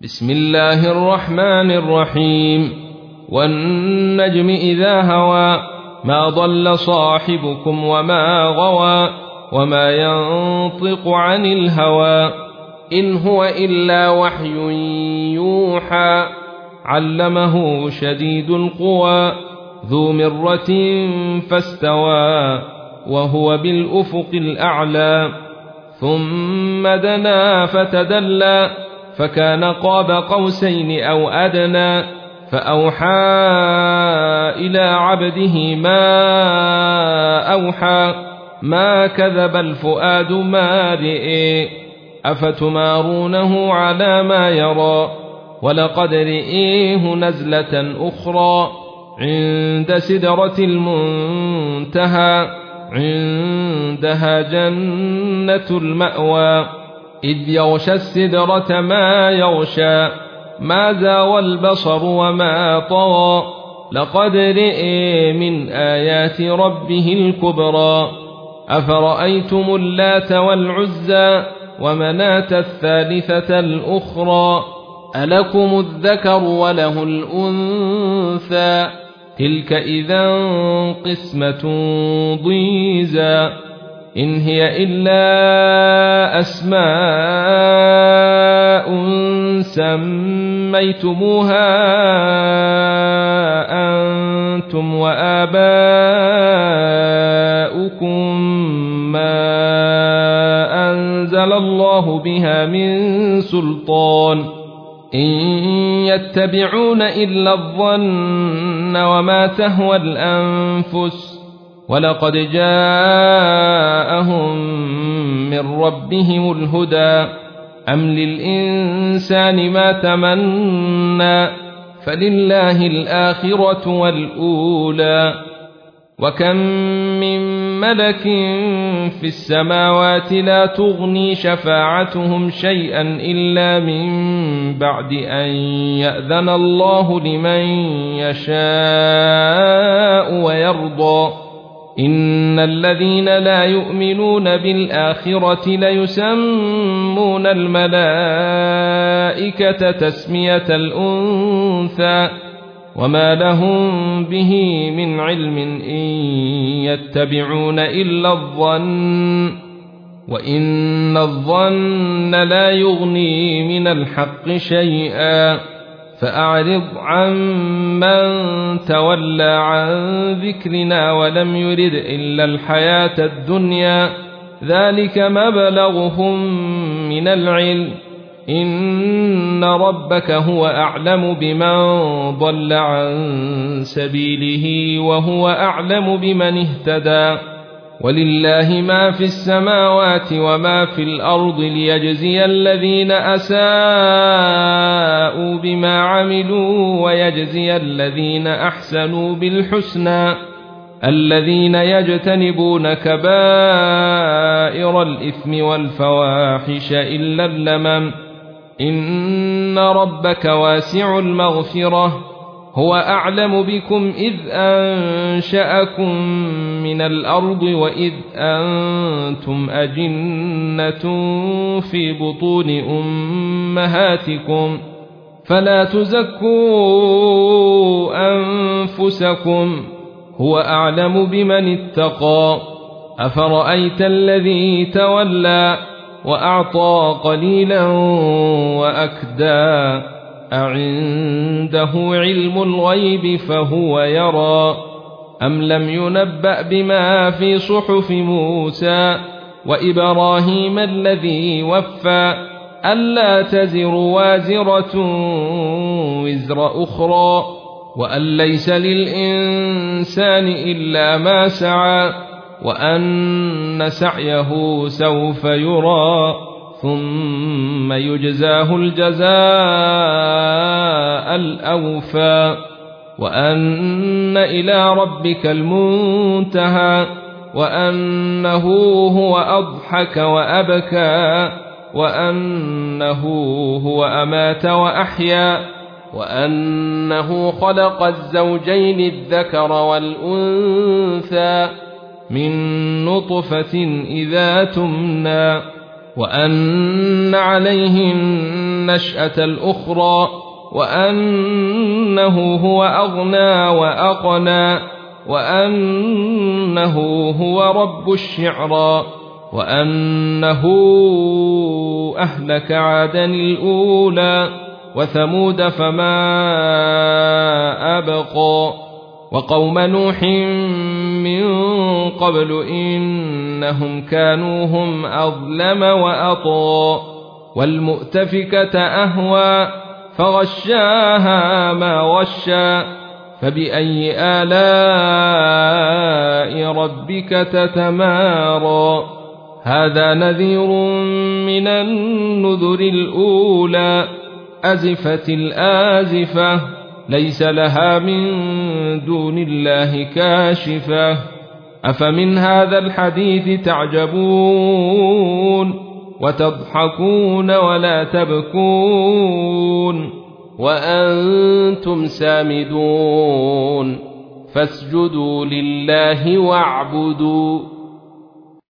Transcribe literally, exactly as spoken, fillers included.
بسم الله الرحمن الرحيم والنجم إذا هوى ما ضل صاحبكم وما غوى وما ينطق عن الهوى إن هو إلا وحي يوحى علمه شديد القوى ذو مرة فاستوى وهو بالأفق الأعلى ثم دنا فتدلى فكان قاب قوسين أو أدنى فأوحى إلى عبده ما أوحى ما كذب الفؤاد ما رئي أفتمارونه على ما يرى ولقد رئيه نزلة أخرى عند سدرة المنتهى عندها جنة المأوى إذ يغشى السدرة ما يغشى ما زاوى البصر وما طغى لقد رئي من آيات ربه الكبرى أفرأيتم اللات والعزى ومناة الثالثة الأخرى ألكم الذكر وله الأنثى تلك إذا قسمة ضيزى إن هي إلا أسماء سميتموها أنتم وآباؤكم ما أنزل الله بها من سلطان إن يتبعون إلا الظن وما تهوى الأنفس ولقد جاءهم من ربهم الهدى أم للإنسان ما تمنى فلله الآخرة والأولى وكم من ملك في السماوات لا تغني شفاعتهم شيئا إلا من بعد أن يأذن الله لمن يشاء ويرضى إن الذين لا يؤمنون بالآخرة ليسمون الملائكة تسمية الأنثى وما لهم به من علم إن يتبعون إلا الظن وإن الظن لا يغني من الحق شيئا فأعرض عن من تولى عن ذكرنا ولم يرد إلا الحياة الدنيا ذلك مبلغهم من العلم إن ربك هو أعلم بمن ضل عن سبيله وهو أعلم بمن اهتدى ولله ما في السماوات وما في الأرض ليجزي الذين أساءوا بما عملوا ويجزي الذين أحسنوا بالحسنى الذين يجتنبون كبائر الإثم والفواحش إلا اللمم إن ربك واسع المغفرة هو أعلم بكم إذ أنشأكم من الأرض وإذ أنتم أجنة في بطون أمهاتكم فلا تزكوا أنفسكم هو أعلم بمن اتقى أفرأيت الذي تولى وأعطى قليلا وأكدى أعنده علم الغيب فهو يرى أم لم ينبأ بما في صحف موسى وإبراهيم الذي وفى ألا تزر وازرة وزر أخرى وأن ليس للإنسان إلا ما سعى وأن سعيه سوف يرى ثم يجزاه الجزاء الأوفى وأن إلى ربك المنتهى وأنه هو أضحك وأبكى وأنه هو أمات وأحيا وأنه خلق الزوجين الذكر والأنثى من نطفة إذا تمنى وأن عليه النشأة الأخرى وأنه هو أغنى وأقنى وأنه هو رب الشعرى وأنه أهلك عادا الأولى وثمود فما أبقى وقوم نوح من قبل إنهم كانوا هم أظلم وأطغى والمؤتفكة أهوى فغشاها ما غشى فبأي آلاء ربك تتمارى هذا نذير من النذر الأولى أزفت الآزفة ليس لها من دون الله كاشفة أفمن هذا الحديث تعجبون وتضحكون ولا تبكون وأنتم سامدون فاسجدوا لله واعبدوا